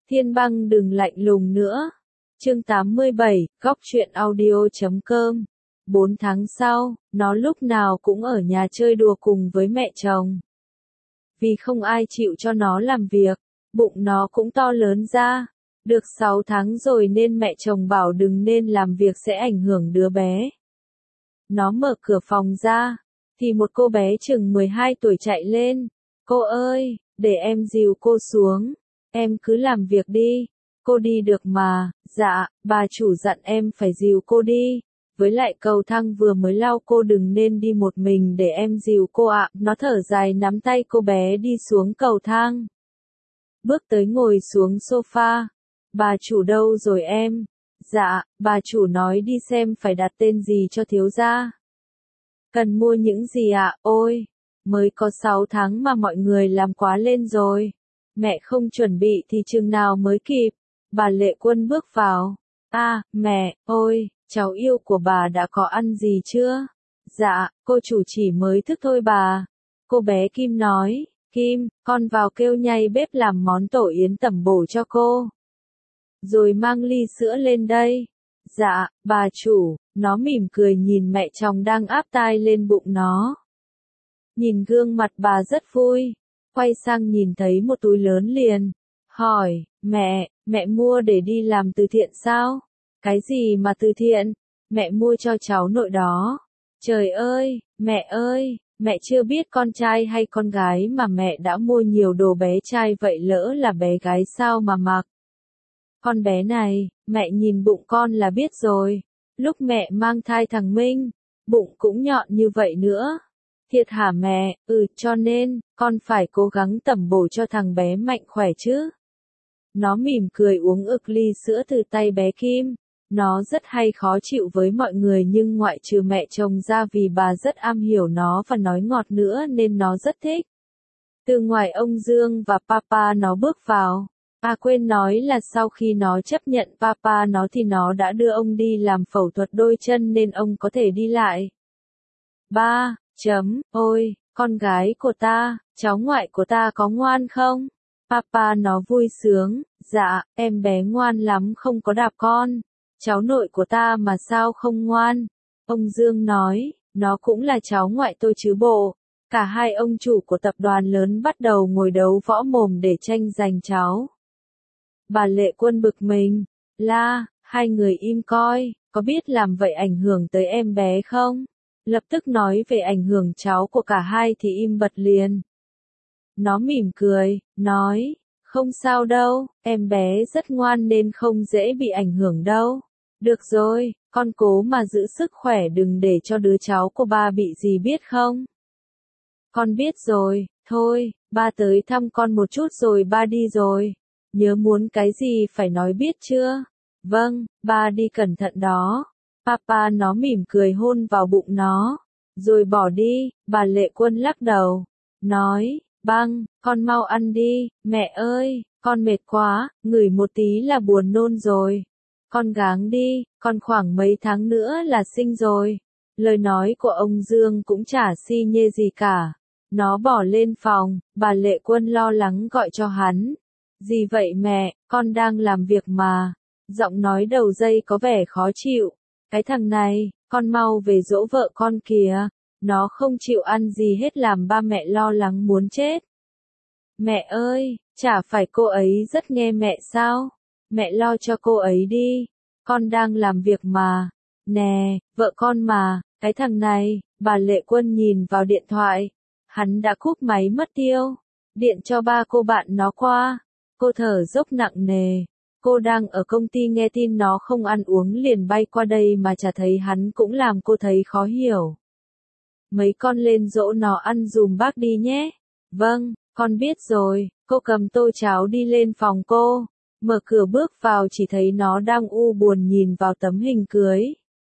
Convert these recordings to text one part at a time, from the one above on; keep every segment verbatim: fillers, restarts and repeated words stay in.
Thiên Băng đừng lạnh lùng nữa. Chương tám mươi bảy, góc truyện audio chấm com. Bốn tháng sau, nó lúc nào cũng ở nhà chơi đùa cùng với mẹ chồng. Vì không ai chịu cho nó làm việc, bụng nó cũng to lớn ra. Được sáu tháng rồi nên mẹ chồng bảo đừng nên làm việc sẽ ảnh hưởng đứa bé. Nó mở cửa phòng ra, thì một cô bé chừng mười hai tuổi chạy lên. Cô ơi, để em dìu cô xuống. Em cứ làm việc đi. Cô đi được mà. Dạ, bà chủ dặn em phải dìu cô đi. Với lại cầu thang vừa mới lau cô đừng nên đi một mình để em dìu cô ạ. Nó thở dài nắm tay cô bé đi xuống cầu thang. Bước tới ngồi xuống sofa. Bà chủ đâu rồi em? Dạ, bà chủ nói đi xem phải đặt tên gì cho thiếu gia. Cần mua những gì ạ? Ôi, mới có sáu tháng mà mọi người làm quá lên rồi. Mẹ không chuẩn bị thì chừng nào mới kịp. Bà Lệ Quân bước vào. À, mẹ, ôi, cháu yêu của bà đã có ăn gì chưa? Dạ, cô chủ chỉ mới thức thôi bà. Cô bé Kim nói, Kim, con vào kêu nhay bếp làm món tổ yến tẩm bổ cho cô. Rồi mang ly sữa lên đây. Dạ, bà chủ, nó mỉm cười nhìn mẹ chồng đang áp tai lên bụng nó. Nhìn gương mặt bà rất vui. Quay sang nhìn thấy một túi lớn liền. Hỏi, mẹ, mẹ mua để đi làm từ thiện sao? Cái gì mà từ thiện? Mẹ mua cho cháu nội đó. Trời ơi, mẹ ơi, mẹ chưa biết con trai hay con gái mà mẹ đã mua nhiều đồ bé trai vậy lỡ là bé gái sao mà mặc. Con bé này, mẹ nhìn bụng con là biết rồi. Lúc mẹ mang thai thằng Minh, bụng cũng nhọn như vậy nữa. Thiệt hả mẹ? Ừ, cho nên, con phải cố gắng tẩm bổ cho thằng bé mạnh khỏe chứ. Nó mỉm cười uống ực ly sữa từ tay bé Kim. Nó rất hay khó chịu với mọi người nhưng ngoại trừ mẹ chồng ra vì bà rất am hiểu nó và nói ngọt nữa nên nó rất thích. Từ ngoài ông Dương và papa nó bước vào. À quên nói là sau khi nó chấp nhận papa nó thì nó đã đưa ông đi làm phẫu thuật đôi chân nên ông có thể đi lại. Ba, chấm, ôi, con gái của ta, cháu ngoại của ta có ngoan không? Papa nó vui sướng, dạ, em bé ngoan lắm không có đạp con. Cháu nội của ta mà sao không ngoan? Ông Dương nói, nó cũng là cháu ngoại tôi chứ bộ. Cả hai ông chủ của tập đoàn lớn bắt đầu ngồi đấu võ mồm để tranh giành cháu. Bà Lệ Quân bực mình, la, hai người im coi, có biết làm vậy ảnh hưởng tới em bé không? Lập tức nói về ảnh hưởng cháu của cả hai thì im bặt liền. Nó mỉm cười, nói, không sao đâu, em bé rất ngoan nên không dễ bị ảnh hưởng đâu. Được rồi, con cố mà giữ sức khỏe đừng để cho đứa cháu của ba bị gì biết không? Con biết rồi, thôi, ba tới thăm con một chút rồi ba đi rồi. Nhớ muốn cái gì phải nói biết chưa? Vâng, ba đi cẩn thận đó. Papa nó mỉm cười hôn vào bụng nó. Rồi bỏ đi, bà Lệ Quân lắc đầu. Nói, băng, con mau ăn đi, mẹ ơi, con mệt quá, ngửi một tí là buồn nôn rồi. Con gắng đi, con khoảng mấy tháng nữa là sinh rồi. Lời nói của ông Dương cũng chả si nhê gì cả. Nó bỏ lên phòng, bà Lệ Quân lo lắng gọi cho hắn. Gì vậy mẹ, con đang làm việc mà. Giọng nói đầu dây có vẻ khó chịu. Cái thằng này, con mau về dỗ vợ con kìa. Nó không chịu ăn gì hết làm ba mẹ lo lắng muốn chết. Mẹ ơi, chả phải cô ấy rất nghe mẹ sao? Mẹ lo cho cô ấy đi. Con đang làm việc mà. Nè, vợ con mà, cái thằng này, bà Lệ Quân nhìn vào điện thoại. Hắn đã cúp máy mất tiêu. Điện cho ba cô bạn nó qua. Cô thở dốc nặng nề. Cô đang ở công ty nghe tin nó không ăn uống liền bay qua đây mà chả thấy hắn cũng làm cô thấy khó hiểu. Mấy con lên dỗ nó ăn dùm bác đi nhé. Vâng, con biết rồi. Cô cầm tô cháo đi lên phòng cô. Mở cửa bước vào chỉ thấy nó đang u buồn nhìn vào tấm hình cưới.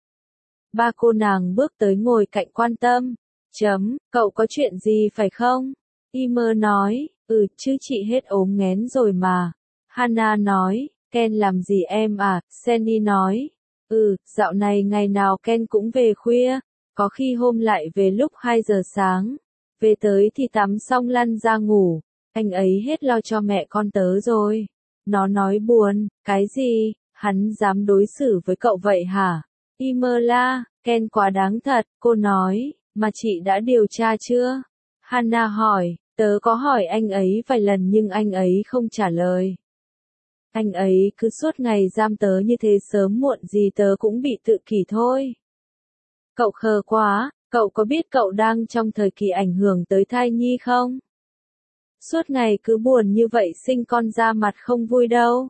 Ba cô nàng bước tới ngồi cạnh quan tâm. Chấm, cậu có chuyện gì phải không? Imer nói, ừ chứ chị hết ốm nghén rồi mà. Hana nói, Ken làm gì em à? Sandy nói, ừ, dạo này ngày nào Ken cũng về khuya, có khi hôm lại về lúc hai giờ sáng. Về tới thì tắm xong lăn ra ngủ, anh ấy hết lo cho mẹ con tớ rồi. Nó nói buồn, cái gì, hắn dám đối xử với cậu vậy hả? Imola, Ken quá đáng thật, cô nói, mà chị đã điều tra chưa? Hannah hỏi, tớ có hỏi anh ấy vài lần nhưng anh ấy không trả lời. Anh ấy cứ suốt ngày giam tớ như thế, sớm muộn gì tớ cũng bị tự kỷ thôi. Cậu khờ quá, cậu có biết cậu đang trong thời kỳ ảnh hưởng tới thai nhi không? Suốt ngày cứ buồn như vậy sinh con ra mặt không vui đâu.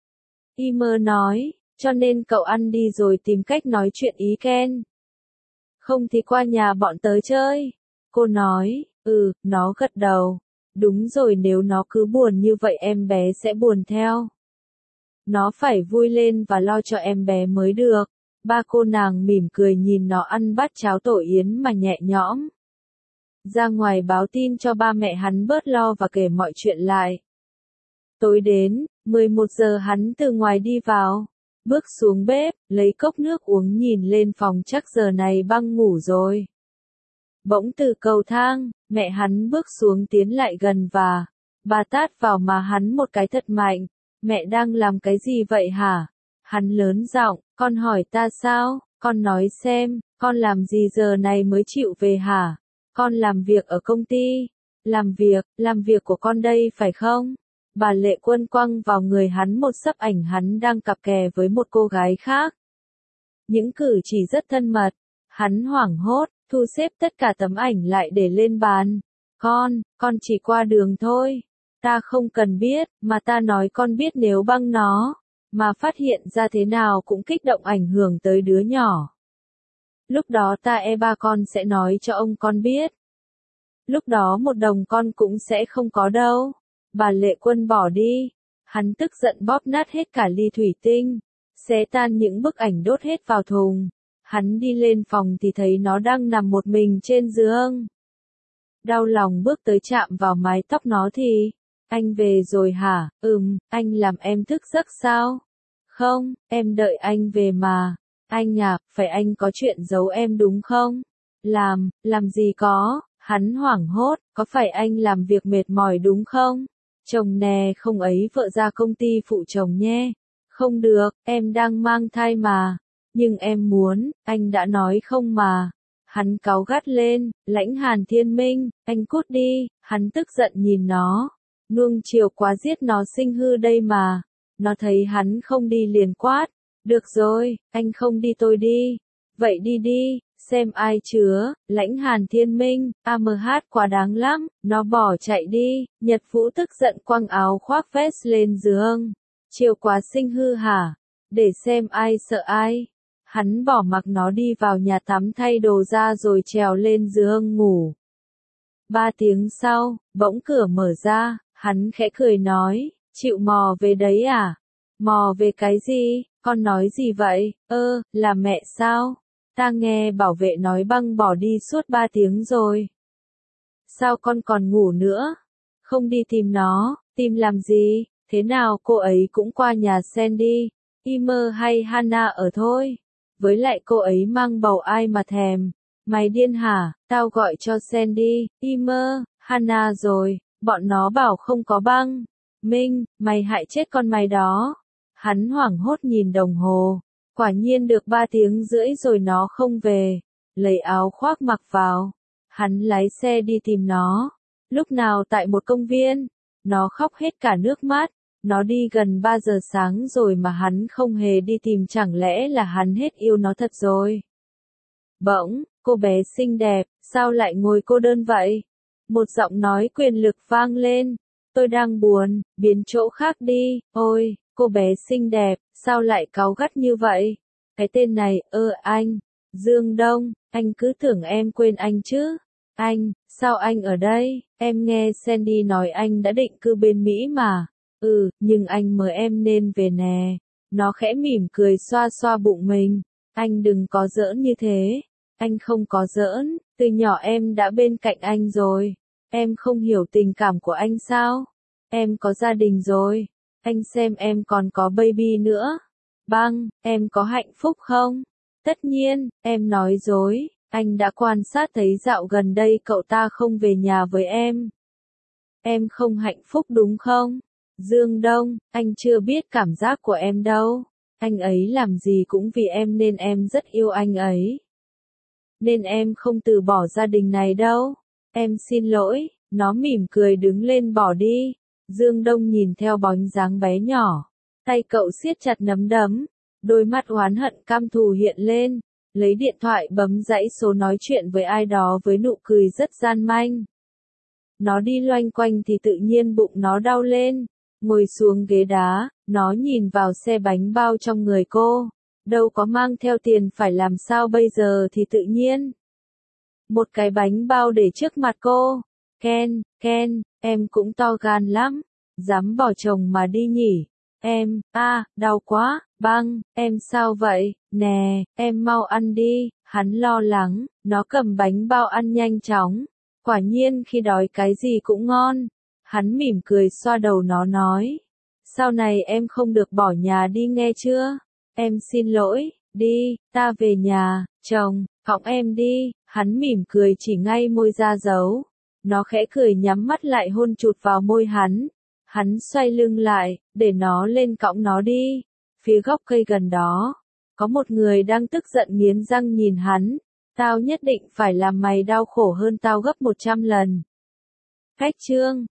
Imer nói, cho nên cậu ăn đi rồi tìm cách nói chuyện ý Ken. Không thì qua nhà bọn tớ chơi. Cô nói, ừ, nó gật đầu. Đúng rồi, nếu nó cứ buồn như vậy em bé sẽ buồn theo. Nó phải vui lên và lo cho em bé mới được. Ba cô nàng mỉm cười nhìn nó ăn bát cháo tổ yến mà nhẹ nhõm. Ra ngoài báo tin cho ba mẹ hắn bớt lo và kể mọi chuyện lại. Tối đến, mười một giờ hắn từ ngoài đi vào. Bước xuống bếp, lấy cốc nước uống nhìn lên phòng, chắc giờ này băng ngủ rồi. Bỗng từ cầu thang, mẹ hắn bước xuống tiến lại gần và bà tát vào má hắn một cái thật mạnh. Mẹ đang làm cái gì vậy hả? Hắn lớn giọng, con hỏi ta sao? Con nói xem, con làm gì giờ này mới chịu về hả? Con làm việc ở công ty. Làm việc, làm việc của con đây phải không? Bà Lệ Quân quăng vào người hắn một xấp ảnh hắn đang cặp kè với một cô gái khác. Những cử chỉ rất thân mật. Hắn hoảng hốt, thu xếp tất cả tấm ảnh lại để lên bàn. Con, con chỉ qua đường thôi. Ta không cần biết, mà ta nói con biết nếu băng nó, mà phát hiện ra thế nào cũng kích động ảnh hưởng tới đứa nhỏ. Lúc đó ta e ba con sẽ nói cho ông con biết. Lúc đó một đồng con cũng sẽ không có đâu. Bà Lệ Quân bỏ đi. Hắn tức giận bóp nát hết cả ly thủy tinh, xé tan những bức ảnh đốt hết vào thùng. Hắn đi lên phòng thì thấy nó đang nằm một mình trên giường. Đau lòng bước tới chạm vào mái tóc nó thì, anh về rồi hả? Ừm, anh làm em thức giấc sao? Không, em đợi anh về mà. Anh à, phải anh có chuyện giấu em đúng không? Làm, làm gì có, hắn hoảng hốt, có phải anh làm việc mệt mỏi đúng không? Chồng nè, không ấy vợ ra công ty phụ chồng nhé. Không được, em đang mang thai mà. Nhưng em muốn, anh đã nói không mà. Hắn cáu gắt lên, Lãnh Hàn Thiên Minh, anh cút đi, hắn tức giận nhìn nó. Nuông chiều quá, giết nó sinh hư đây mà. Nó thấy hắn không đi liền quát. Được rồi, anh không đi tôi đi. Vậy đi đi, xem ai chứa, Lãnh Hàn Thiên Minh, a em hát quá đáng lắm, nó bỏ chạy đi. Nhật Vũ tức giận quăng áo khoác vest lên giường. Chiều quá sinh hư hả? Để xem ai sợ ai. Hắn bỏ mặc nó đi vào nhà tắm thay đồ ra rồi trèo lên giường ngủ. Ba tiếng sau, bỗng cửa mở ra, hắn khẽ cười nói, chịu mò về đấy à? Mò về cái gì? Con nói gì vậy? Ơ, là mẹ sao? Ta nghe bảo vệ nói băng bỏ đi suốt ba tiếng rồi. Sao con còn ngủ nữa? Không đi tìm nó, tìm làm gì? Thế nào cô ấy cũng qua nhà Sandy, Imer hay Hannah ở thôi. Với lại cô ấy mang bầu ai mà thèm. Mày điên hả? Tao gọi cho Sandy, Imer, Hannah rồi, bọn nó bảo không có băng. Minh, mày hại chết con mày đó. Hắn hoảng hốt nhìn đồng hồ. Quả nhiên được ba tiếng rưỡi rồi nó không về. Lấy áo khoác mặc vào. Hắn lái xe đi tìm nó. Lúc nào tại một công viên. Nó khóc hết cả nước mắt. Nó đi gần ba giờ sáng rồi mà hắn không hề đi tìm, chẳng lẽ là hắn hết yêu nó thật rồi. Bỗng, cô bé xinh đẹp, sao lại ngồi cô đơn vậy? Một giọng nói quyền lực vang lên. Tôi đang buồn, biến chỗ khác đi. Ôi, cô bé xinh đẹp, sao lại cáu gắt như vậy? Cái tên này, ơ anh, Dương Đông, anh cứ tưởng em quên anh chứ. Anh, sao anh ở đây? Em nghe Sandy nói anh đã định cư bên Mỹ mà. Ừ, nhưng anh mời em nên về nè. Nó khẽ mỉm cười xoa xoa bụng mình. Anh đừng có giỡn như thế. Anh không có giỡn, từ nhỏ em đã bên cạnh anh rồi. Em không hiểu tình cảm của anh sao? Em có gia đình rồi. Anh xem em còn có baby nữa. Băng, em có hạnh phúc không? Tất nhiên, em nói dối. Anh đã quan sát thấy dạo gần đây cậu ta không về nhà với em. Em không hạnh phúc đúng không? Dương Đông, anh chưa biết cảm giác của em đâu. Anh ấy làm gì cũng vì em nên em rất yêu anh ấy. Nên em không từ bỏ gia đình này đâu. Em xin lỗi, nó mỉm cười đứng lên bỏ đi. Dương Đông nhìn theo bóng dáng bé nhỏ. Tay cậu siết chặt nắm đấm. Đôi mắt oán hận căm thù hiện lên. Lấy điện thoại bấm dãy số nói chuyện với ai đó với nụ cười rất gian manh. Nó đi loanh quanh thì tự nhiên bụng nó đau lên. Ngồi xuống ghế đá, nó nhìn vào xe bánh bao trong người cô. Đâu có mang theo tiền phải làm sao bây giờ thì tự nhiên. Một cái bánh bao để trước mặt cô. Ken, Ken, em cũng to gan lắm. Dám bỏ chồng mà đi nhỉ. Em, a, à, đau quá, băng, em sao vậy, nè, em mau ăn đi. Hắn lo lắng, nó cầm bánh bao ăn nhanh chóng. Quả nhiên khi đói cái gì cũng ngon. Hắn mỉm cười xoa đầu nó nói. Sau này em không được bỏ nhà đi nghe chưa? Em xin lỗi, đi, ta về nhà, chồng, cõng em đi. Hắn mỉm cười chỉ ngay môi ra dấu. Nó khẽ cười nhắm mắt lại hôn chụt vào môi hắn. Hắn xoay lưng lại, để nó lên cõng nó đi. Phía góc cây gần đó, có một người đang tức giận nghiến răng nhìn hắn. Tao nhất định phải làm mày đau khổ hơn tao gấp một trăm lần. Cách chương